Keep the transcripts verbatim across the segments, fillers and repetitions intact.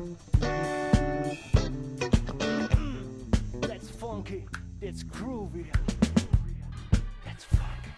That's funky, that's groovy, that's funky.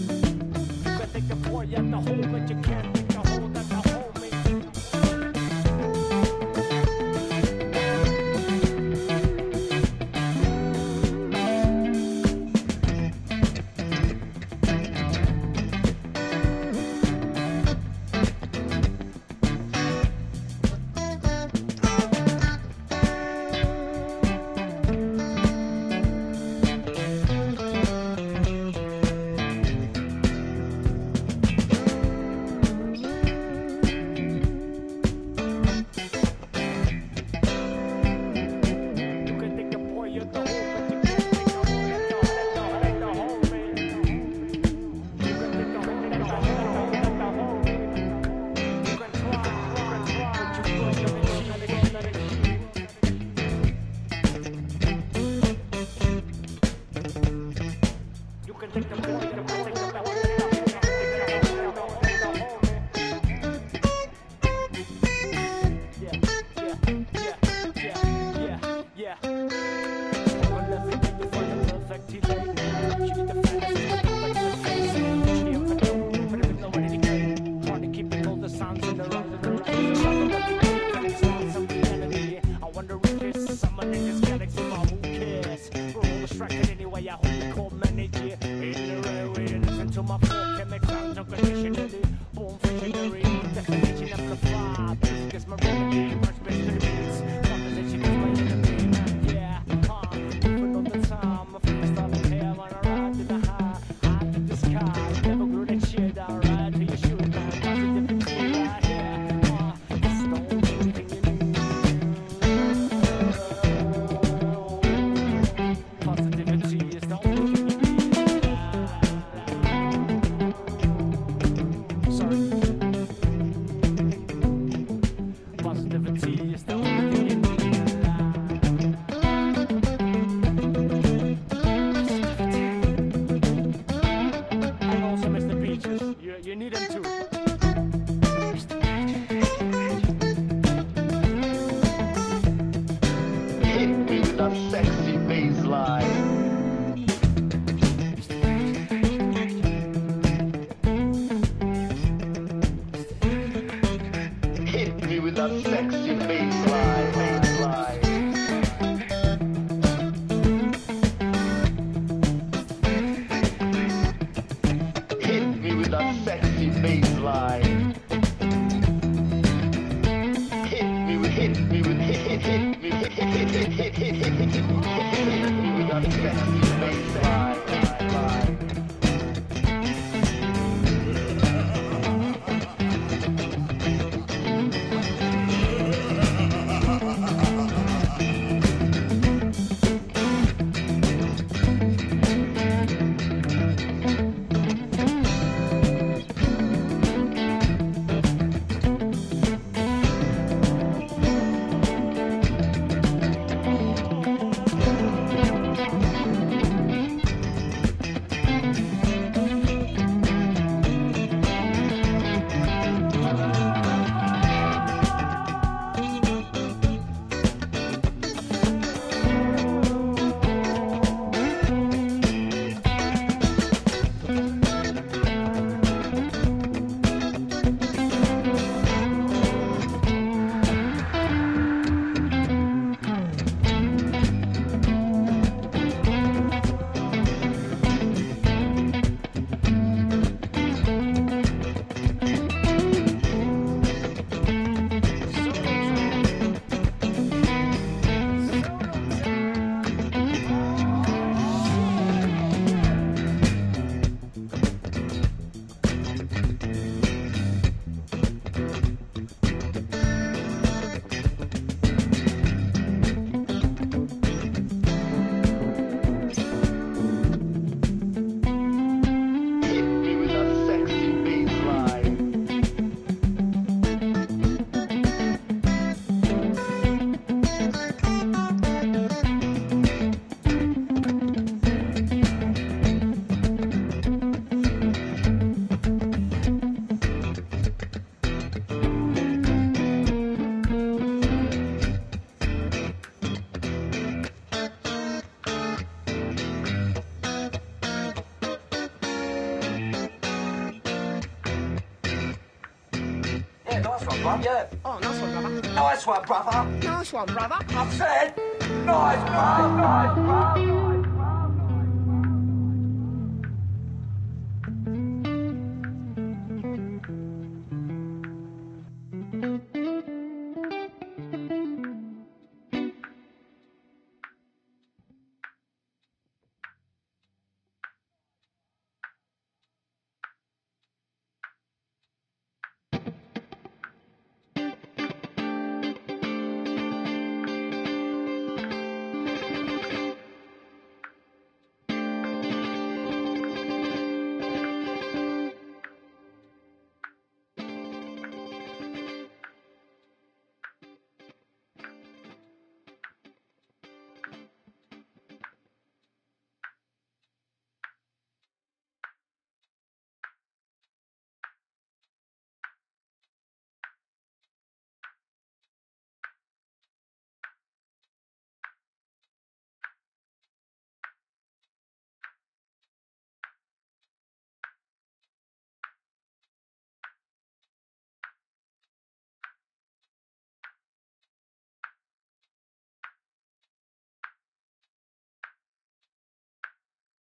At the hole, but you can't take the hold at the homie. the rise and the rise. Some of the facts, lost some reality. I wonder if there's someone in this galaxy, but who cares? We're all distracted anyway, I hope we call manage it. In the railway, listen to my four chemical sounds unconditionally. Born visionary, definition amplified. Music is my remedy, first best to the beats. Composition is my enemy, yeah. Uh, moving all the time, I feel starting here when I ride to the high. High to the sky, never grew that shit out, right to your shoes, man. Positivity right here, uh, it's the only thing you need. Positivity is the only thing you need. Sorry. Positivity is the only thing you need. And also Mister Beaches, you, you need him too. Hit me with that sexy bass line. Hit me with that sexy bass line. Bass line. Hit me with that sexy bass line. Hit me with, hit me with, hit, hit, hit me, hit, hit, hit, hit, hit, hit, hit, hit, hit me with that sexy bass line. Nice one, brother. Yeah. Oh, nice one, brother. Nice one, brother. Nice one, brother. I've said, nice, brother. Nice, brother. Thank you.